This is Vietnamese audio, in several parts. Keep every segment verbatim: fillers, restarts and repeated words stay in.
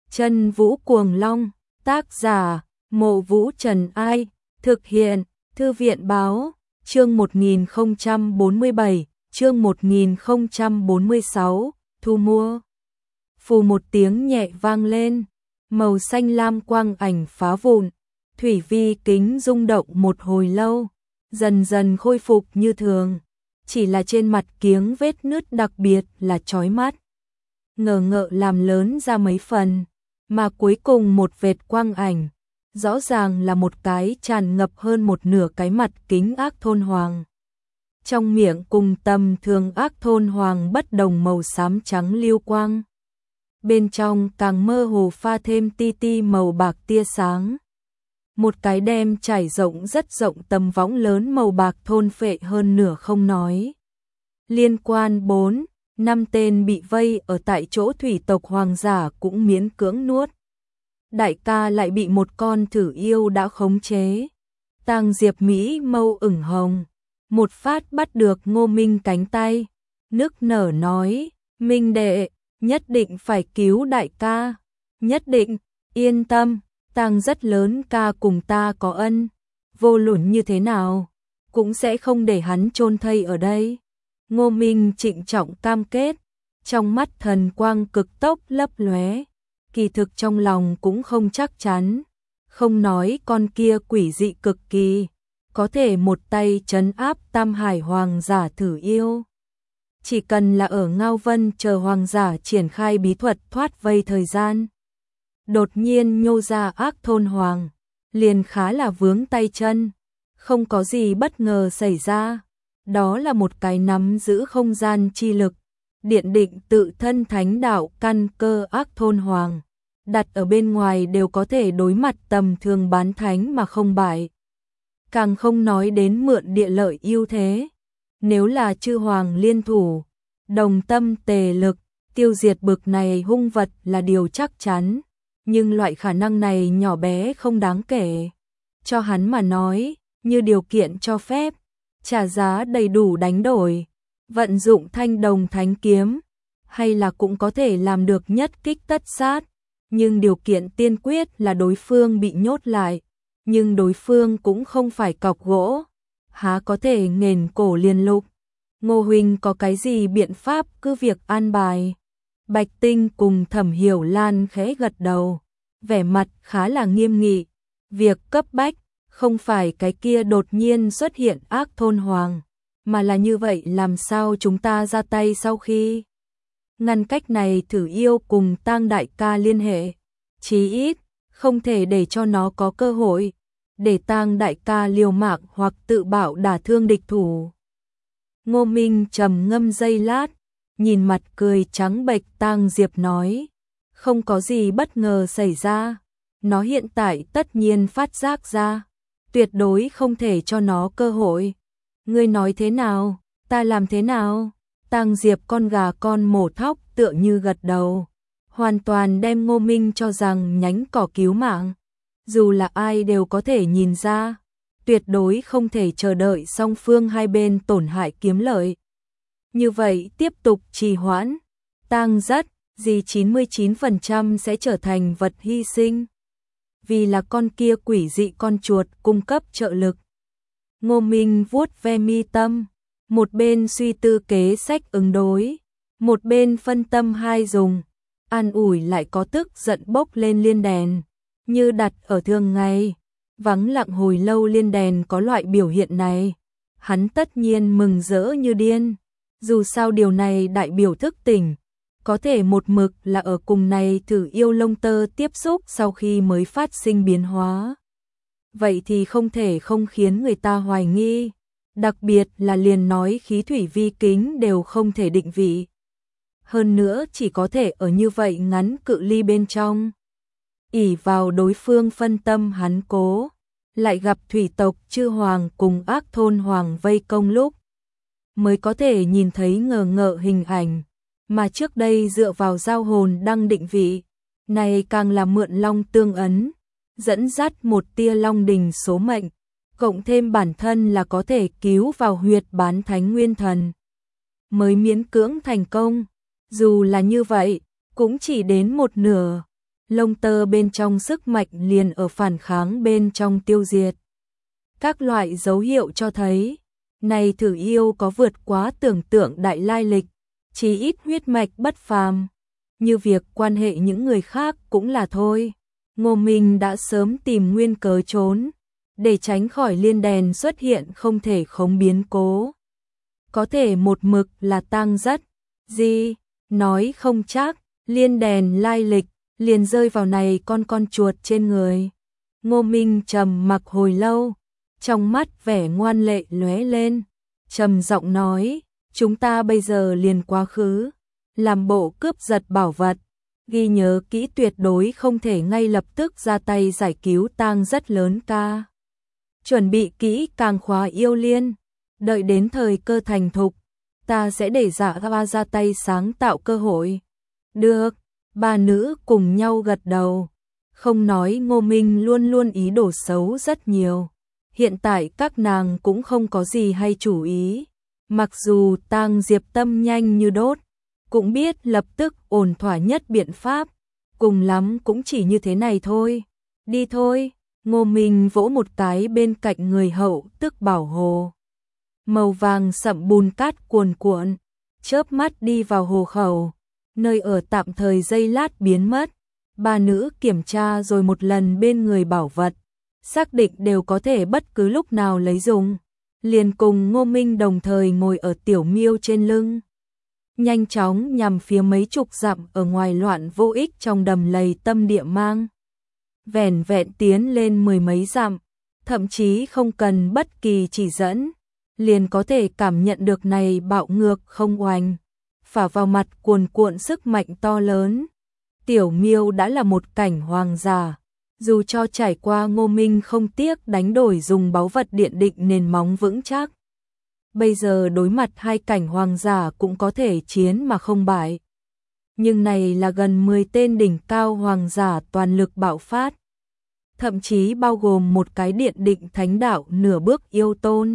Chân Vũ Cuồng Long, tác giả, Mộ Vũ Trần Ai, thực hiện, Thư viện Báo, chương một nghìn không trăm bốn mươi bảy, chương một nghìn không trăm bốn mươi sáu, thu mua. Phù một tiếng nhẹ vang lên, màu xanh lam quang ảnh phá vụn, thủy vi kính rung động một hồi lâu, dần dần khôi phục như thường, chỉ là trên mặt kiếng vết nứt đặc biệt là chói mắt. Ngờ ngợ làm lớn ra mấy phần, mà cuối cùng một vệt quang ảnh, rõ ràng là một cái tràn ngập hơn một nửa cái mặt kính ác thôn hoàng. Trong miệng cùng tầm thường ác thôn hoàng bất đồng màu xám trắng lưu quang. Bên trong càng mơ hồ pha thêm ti ti màu bạc tia sáng. Một cái đem trải rộng rất rộng tầm võng lớn màu bạc thôn phệ hơn nửa không nói. Liên quan bốn, năm tên bị vây ở tại chỗ thủy tộc hoàng giả cũng miễn cưỡng nuốt. Đại ca lại bị một con thử yêu đã khống chế. Tang Diệp Mỹ mâu ửng hồng, một phát bắt được Ngô Minh cánh tay, nức nở nói, Minh đệ, nhất định phải cứu đại ca, nhất định, yên tâm, Tang rất lớn ca cùng ta có ân, vô luận như thế nào, cũng sẽ không để hắn chôn thây ở đây. Ngô Minh trịnh trọng cam kết, trong mắt thần quang cực tốc lấp lóe, kỳ thực trong lòng cũng không chắc chắn, không nói con kia quỷ dị cực kỳ, có thể một tay trấn áp Tam Hải hoàng giả thử yêu. Chỉ cần là ở Ngao Vân chờ hoàng giả triển khai bí thuật thoát vây thời gian. Đột nhiên nhô ra ác thôn hoàng, liền khá là vướng tay chân, không có gì bất ngờ xảy ra. Đó là một cái nắm giữ không gian chi lực, điện định tự thân thánh đạo căn cơ ác thôn hoàng. Đặt ở bên ngoài đều có thể đối mặt tầm thường bán thánh mà không bại. Càng không nói đến mượn địa lợi ưu thế. Nếu là chư hoàng liên thủ, đồng tâm tề lực, tiêu diệt bực này hung vật là điều chắc chắn. Nhưng loại khả năng này nhỏ bé không đáng kể. Cho hắn mà nói, như điều kiện cho phép, trả giá đầy đủ đánh đổi, vận dụng thanh đồng thánh kiếm, hay là cũng có thể làm được nhất kích tất sát. Nhưng điều kiện tiên quyết là đối phương bị nhốt lại, nhưng đối phương cũng không phải cọc gỗ, há có thể nghền cổ liền lục. Ngô huynh có cái gì biện pháp cứ việc an bài. Bạch Tinh cùng Thẩm Hiểu Lan khẽ gật đầu, vẻ mặt khá là nghiêm nghị. Việc cấp bách không phải cái kia đột nhiên xuất hiện ác thôn hoàng, mà là như vậy làm sao chúng ta ra tay sau khi ngăn cách này thử yêu cùng Tang đại ca liên hệ, chí ít không thể để cho nó có cơ hội để Tang đại ca liều mạng hoặc tự bạo đả thương địch thủ. Ngô Minh trầm ngâm giây lát, nhìn mặt cười trắng bệch Tang Diệp nói, không có gì bất ngờ xảy ra, nó hiện tại tất nhiên phát giác ra, tuyệt đối không thể cho nó cơ hội. Ngươi nói thế nào, ta làm thế nào? Tang Diệp con gà con mổ thóc tựa như gật đầu, hoàn toàn đem Ngô Minh cho rằng nhánh cỏ cứu mạng. Dù là ai đều có thể nhìn ra, tuyệt đối không thể chờ đợi song phương hai bên tổn hại kiếm lợi. Như vậy tiếp tục trì hoãn, Tang rất, gì chín mươi chín phần trăm sẽ trở thành vật hy sinh. Vì là con kia quỷ dị con chuột cung cấp trợ lực. Ngô Minh vuốt ve mi tâm, một bên suy tư kế sách ứng đối, một bên phân tâm hai dùng, an ủi lại có tức giận bốc lên liên đèn, như đặt ở thường ngày, vắng lặng hồi lâu liên đèn có loại biểu hiện này, hắn tất nhiên mừng rỡ như điên, dù sao điều này đại biểu thức tỉnh, có thể một mực là ở cùng này thử yêu lông tơ tiếp xúc sau khi mới phát sinh biến hóa. Vậy thì không thể không khiến người ta hoài nghi, đặc biệt là liền nói khí thủy vi kính đều không thể định vị. Hơn nữa chỉ có thể ở như vậy ngắn cự ly bên trong. Ỷ vào đối phương phân tâm hắn cố, lại gặp thủy tộc chư hoàng cùng ác thôn hoàng vây công lúc, mới có thể nhìn thấy ngờ ngợ hình ảnh, mà trước đây dựa vào giao hồn đăng định vị, này càng là mượn long tương ấn, dẫn dắt một tia long đình số mệnh, cộng thêm bản thân là có thể cứu vào huyệt bán thánh nguyên thần, mới miễn cưỡng thành công. Dù là như vậy, cũng chỉ đến một nửa. lông tơ bên trong sức mạnh liền ở phản kháng bên trong tiêu diệt. Các loại dấu hiệu cho thấy, này thử yêu có vượt quá tưởng tượng đại lai lịch, chỉ ít huyết mạch bất phàm, như việc quan hệ những người khác cũng là thôi. Ngô Minh đã sớm tìm nguyên cớ trốn, để tránh khỏi liên đèn xuất hiện không thể khống biến cố. Có thể một mực là tang rất, gì, nói không chắc, liên đèn lai lịch, liền rơi vào này con con chuột trên người. Ngô Minh trầm mặc hồi lâu, trong mắt vẻ ngoan lệ lóe lên, trầm giọng nói, chúng ta bây giờ liền quá khứ, làm bộ cướp giật bảo vật, ghi nhớ kỹ tuyệt đối không thể ngay lập tức ra tay giải cứu tang rất lớn ca. Chuẩn bị kỹ càng khóa yêu liên, đợi đến thời cơ thành thục, ta sẽ để Dạ Ga ra tay sáng tạo cơ hội. Được, ba nữ cùng nhau gật đầu, không nói Ngô Minh luôn luôn ý đồ xấu rất nhiều. Hiện tại các nàng cũng không có gì hay chủ ý, mặc dù tang Diệp tâm nhanh như đốt, cũng biết lập tức ổn thỏa nhất biện pháp, cùng lắm cũng chỉ như thế này thôi. Đi thôi, Ngô Minh vỗ một cái bên cạnh người hậu tức bảo hồ. Màu vàng sậm bùn cát cuồn cuộn, chớp mắt đi vào hồ khẩu, nơi ở tạm thời giây lát biến mất. Ba nữ kiểm tra rồi một lần bên người bảo vật, xác định đều có thể bất cứ lúc nào lấy dùng, liền cùng Ngô Minh đồng thời ngồi ở tiểu miêu trên lưng, nhanh chóng nhằm phía mấy chục dặm ở ngoài loạn vô ích trong đầm lầy tâm địa mang. Vẻn vẹn tiến lên mười mấy dặm, thậm chí không cần bất kỳ chỉ dẫn, liền có thể cảm nhận được này bạo ngược không oanh, phả vào mặt cuồn cuộn sức mạnh to lớn. Tiểu miêu đã là một cảnh hoàng giả, dù cho trải qua Ngô Minh không tiếc đánh đổi dùng báu vật điện định nền móng vững chắc. Bây giờ đối mặt hai cảnh hoàng giả cũng có thể chiến mà không bại. Nhưng này là gần mười tên đỉnh cao hoàng giả toàn lực bạo phát, thậm chí bao gồm một cái điện định thánh đạo nửa bước yêu tôn.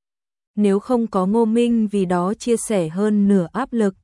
Nếu không có Ngô Minh vì đó chia sẻ hơn nửa áp lực,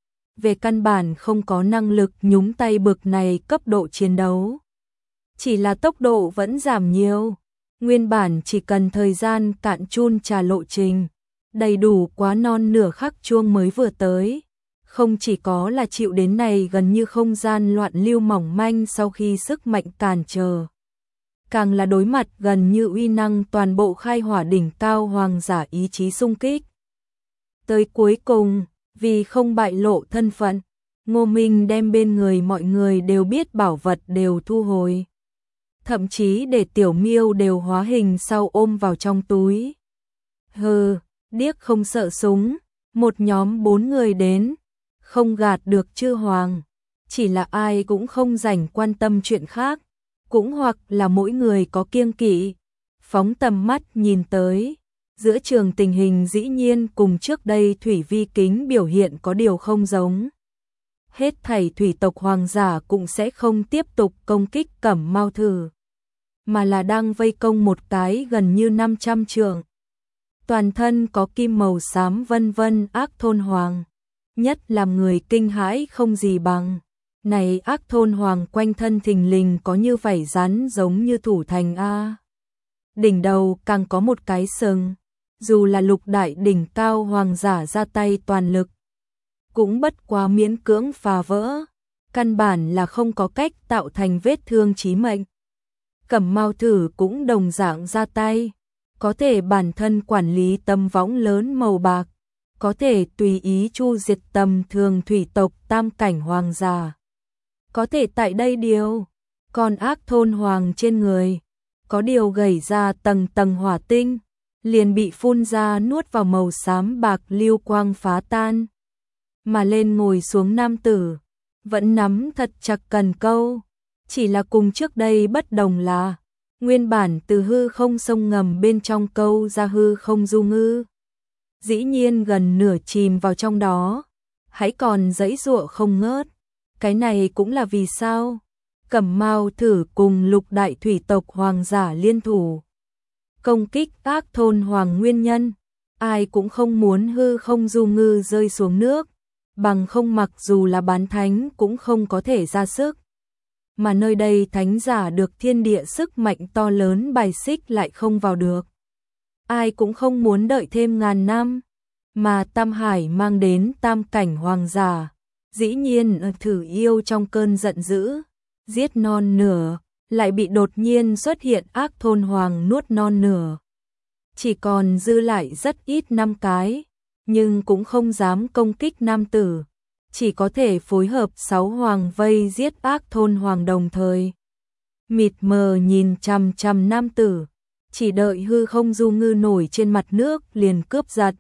về căn bản không có năng lực nhúng tay bực này cấp độ chiến đấu. Chỉ là tốc độ vẫn giảm nhiều, nguyên bản chỉ cần thời gian cạn chun trà lộ trình, đầy đủ quá non nửa khắc chuông mới vừa tới. Không chỉ có là chịu đến này gần như không gian loạn lưu mỏng manh sau khi sức mạnh cản trở, càng là đối mặt gần như uy năng toàn bộ khai hỏa đỉnh cao hoàng giả ý chí xung kích. Tới cuối cùng, vì không bại lộ thân phận, Ngô Minh đem bên người mọi người đều biết bảo vật đều thu hồi. Thậm chí để tiểu miêu đều hóa hình sau ôm vào trong túi. Hừ, điếc không sợ súng, một nhóm bốn người đến, không gạt được chư hoàng, chỉ là ai cũng không rảnh quan tâm chuyện khác, cũng hoặc là mỗi người có kiêng kỵ, phóng tầm mắt nhìn tới. Giữa trường tình hình dĩ nhiên cùng trước đây Thủy Vi Kính biểu hiện có điều không giống. Hết thảy thủy tộc hoàng giả cũng sẽ không tiếp tục công kích Cẩm Mao Thử, mà là đang vây công một cái gần như năm trăm trượng. Toàn thân có kim màu xám vân vân ác thôn hoàng, nhất làm người kinh hãi không gì bằng. Này ác thôn hoàng quanh thân thình lình có như vảy rắn giống như thủ thành A. Đỉnh đầu càng có một cái sừng. Dù là lục đại đỉnh cao hoàng giả ra tay toàn lực, cũng bất quá miễn cưỡng phá vỡ, căn bản là không có cách tạo thành vết thương chí mệnh. Cẩm Mao Thử cũng đồng dạng ra tay, có thể bản thân quản lý tấm võng lớn màu bạc, có thể tùy ý chu diệt tầm thường thủy tộc tam cảnh hoàng giả. Có thể tại đây điều, con ác thôn hoàng trên người, có điều gầy ra tầng tầng hỏa tinh, liền bị phun ra nuốt vào màu xám bạc lưu quang phá tan. Mà lên ngồi xuống nam tử, vẫn nắm thật chặt cần câu, chỉ là cùng trước đây bất đồng là, nguyên bản từ hư không sông ngầm bên trong câu ra hư không du ngư. Dĩ nhiên gần nửa chìm vào trong đó, hãy còn giãy giụa không ngớt. Cái này cũng là vì sao Cẩm Mao Thử cùng lục đại thủy tộc hoàng giả liên thủ công kích ác thôn hoàng nguyên nhân. Ai cũng không muốn hư không du ngư rơi xuống nước, bằng không mặc dù là bán thánh cũng không có thể ra sức. mà nơi đây thánh giả được thiên địa sức mạnh to lớn bài xích lại không vào được. Ai cũng không muốn đợi thêm ngàn năm, mà Tam Hải mang đến tam cảnh hoàng giả, dĩ nhiên thử yêu trong cơn giận dữ, giết non nửa, lại bị đột nhiên xuất hiện ác thôn hoàng nuốt non nửa. Chỉ còn dư lại rất ít năm cái, nhưng cũng không dám công kích nam tử, chỉ có thể phối hợp sáu hoàng vây giết ác thôn hoàng đồng thời. Mịt mờ nhìn chằm chằm nam tử, chỉ đợi hư không du ngư nổi trên mặt nước liền cướp giật.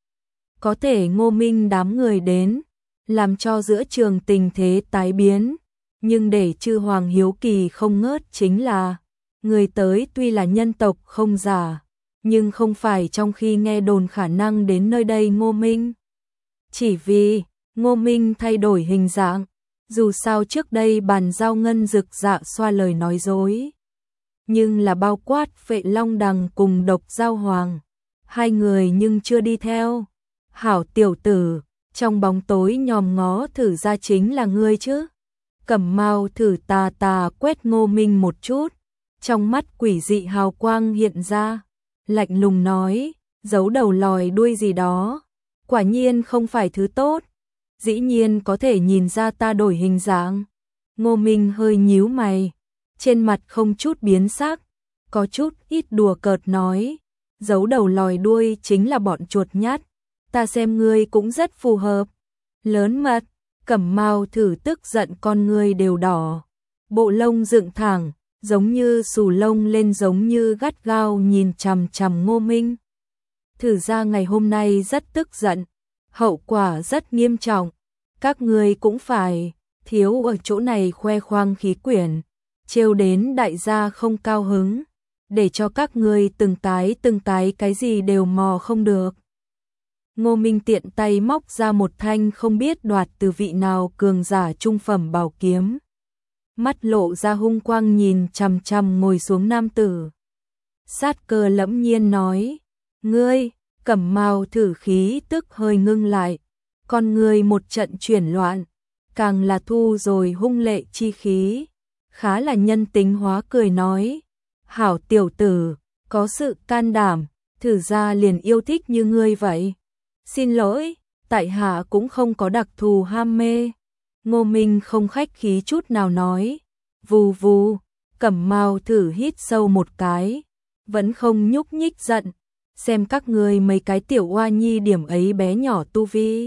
Có thể Ngô Minh đám người đến, làm cho giữa trường tình thế tái biến, nhưng để chư hoàng hiếu kỳ không ngớt chính là, người tới tuy là nhân tộc không giả, nhưng không phải trong khi nghe đồn khả năng đến nơi đây Ngô Minh. Chỉ vì Ngô Minh thay đổi hình dạng, dù sao trước đây bàn giao ngân dực dạ xoa lời nói dối, nhưng là bao quát Phệ Long Đằng cùng Độc Giao Hoàng, hai người nhưng chưa đi theo. Hảo tiểu tử, trong bóng tối nhòm ngó thử ra chính là ngươi chứ. Cẩm Mao thử tà tà quét Ngô Minh một chút, trong mắt quỷ dị hào quang hiện ra, lạnh lùng nói, giấu đầu lòi đuôi gì đó, quả nhiên không phải thứ tốt, dĩ nhiên có thể nhìn ra ta đổi hình dạng. Ngô Minh hơi nhíu mày, trên mặt không chút biến sắc, có chút ít đùa cợt nói, giấu đầu lòi đuôi chính là bọn chuột nhắt, ta xem ngươi cũng rất phù hợp. Lớn mật, Cẩm Mao thử tức giận con ngươi đều đỏ, bộ lông dựng thẳng, giống như xù lông lên, giống như gắt gao nhìn chằm chằm Ngô Minh. Thử ra ngày hôm nay rất tức giận, hậu quả rất nghiêm trọng, các ngươi cũng phải thiếu ở chỗ này khoe khoang khí quyển, trêu đến đại gia không cao hứng, để cho các ngươi từng cái từng cái cái gì đều mò không được. Ngô Minh tiện tay móc ra một thanh không biết đoạt từ vị nào cường giả trung phẩm bảo kiếm, mắt lộ ra hung quang nhìn chằm chằm ngồi xuống nam tử. Sát cơ lẫm nhiên nói, ngươi. Cẩm Mao thử khí tức hơi ngưng lại, con ngươi một trận chuyển loạn, càng là thu rồi hung lệ chi khí, khá là nhân tính hóa cười nói, hảo tiểu tử, có sự can đảm, thử ra liền yêu thích như ngươi vậy. Xin lỗi, tại hạ cũng không có đặc thù ham mê. Ngô Minh không khách khí chút nào nói, vù vù. Cẩm Mao thử hít sâu một cái, vẫn không nhúc nhích giận, xem các ngươi mấy cái tiểu oa nhi điểm ấy bé nhỏ tu vi,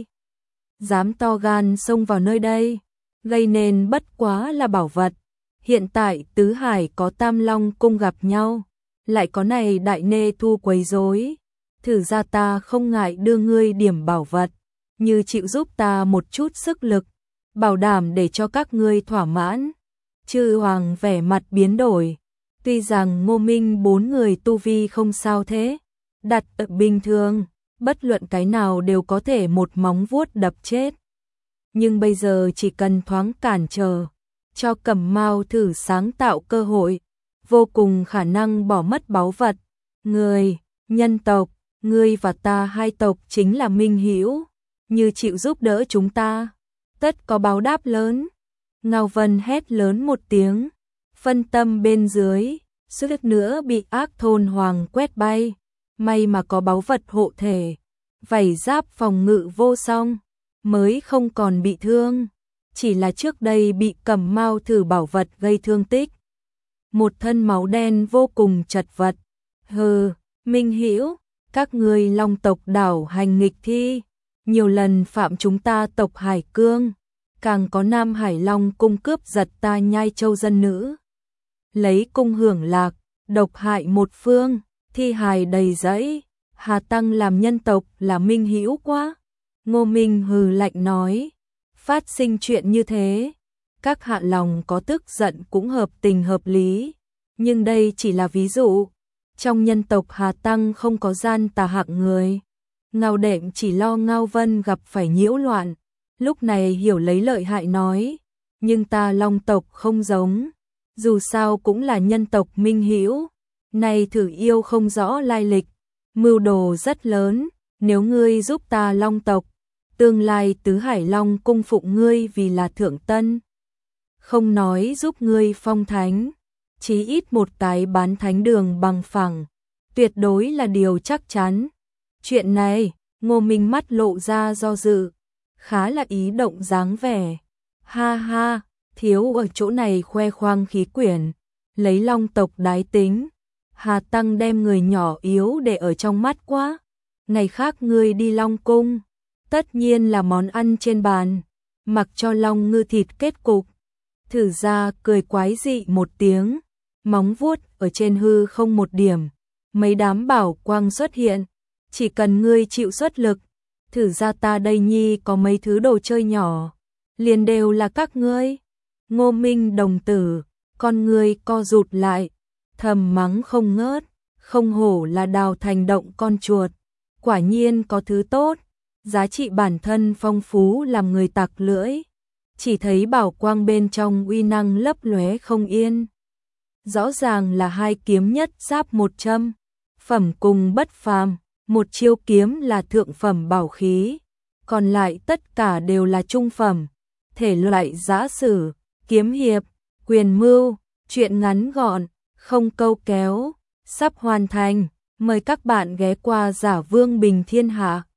dám to gan xông vào nơi đây, gây nên bất quá là bảo vật. Hiện tại tứ hải có Tam Long cung gặp nhau, lại có này đại nê thu quấy rối, thử ra ta không ngại đưa ngươi điểm bảo vật, như chịu giúp ta một chút sức lực, bảo đảm để cho các ngươi thỏa mãn. Chư hoàng vẻ mặt biến đổi, tuy rằng Ngô Minh bốn người tu vi không sao thế, đặt ở bình thường, bất luận cái nào đều có thể một móng vuốt đập chết. Nhưng bây giờ chỉ cần thoáng cản trở, cho Cẩm Mao thử sáng tạo cơ hội, vô cùng khả năng bỏ mất báu vật. Người, nhân tộc, ngươi và ta hai tộc chính là minh hữu, như chịu giúp đỡ chúng ta, tất có báo đáp lớn. Ngao Vân hét lớn một tiếng, phân tâm bên dưới, suýt nữa bị ác thôn hoàng quét bay. May mà có báu vật hộ thể, vảy giáp phòng ngự vô song, mới không còn bị thương, chỉ là trước đây bị Cẩm Mao thử bảo vật gây thương tích. Một thân máu đen vô cùng chật vật. Hừ, minh hữu, các ngươi Long tộc đảo hành nghịch thi, nhiều lần phạm chúng ta tộc Hải Cương, càng có Nam Hải Long cung cướp giật ta Nhai Châu dân nữ, lấy cung hưởng lạc, độc hại một phương, thi hài đầy dẫy, hà tăng làm nhân tộc là minh hữu quá. Ngô Minh hừ lạnh nói, phát sinh chuyện như thế, các hạ lòng có tức giận cũng hợp tình hợp lý, nhưng đây chỉ là ví dụ, trong nhân tộc Hà Tăng không có gian tà hạng người. Ngao Đệm chỉ lo Ngao Vân gặp phải nhiễu loạn, lúc này hiểu lấy lợi hại nói, nhưng ta Long tộc không giống, dù sao cũng là nhân tộc minh hữu, này thử yêu không rõ lai lịch, mưu đồ rất lớn, nếu ngươi giúp ta Long tộc, tương lai tứ Hải Long cung phụng ngươi vì là thượng tân. không nói giúp ngươi phong thánh, chí ít một tái bán thánh đường bằng phẳng, tuyệt đối là điều chắc chắn. Chuyện này, Ngô Minh mắt lộ ra do dự, khá là ý động dáng vẻ. Ha ha, thiếu ở chỗ này khoe khoang khí quyển, lấy Long tộc đái tính. Hà Tăng đem người nhỏ yếu để ở trong mắt quá. Ngày khác ngươi đi Long cung, tất nhiên là món ăn trên bàn, mặc cho Long ngư thịt kết cục. Thử ra cười quái dị một tiếng, móng vuốt ở trên hư không một điểm, mấy đám bảo quang xuất hiện, chỉ cần ngươi chịu xuất lực, thử ra ta đây nhi có mấy thứ đồ chơi nhỏ, liền đều là các ngươi. Ngô Minh đồng tử, con ngươi co rụt lại, thầm mắng không ngớt, không hổ là đào thành động con chuột, quả nhiên có thứ tốt, giá trị bản thân phong phú làm người tặc lưỡi. Chỉ thấy bảo quang bên trong uy năng lấp lóe không yên. Rõ ràng là hai kiếm nhất giáp một châm, phẩm cùng bất phàm, một chiêu kiếm là thượng phẩm bảo khí, còn lại tất cả đều là trung phẩm, thể loại giã sử, kiếm hiệp, quyền mưu, chuyện ngắn gọn, không câu kéo, sắp hoàn thành, mời các bạn ghé qua Giả Vương Bình Thiên Hạ.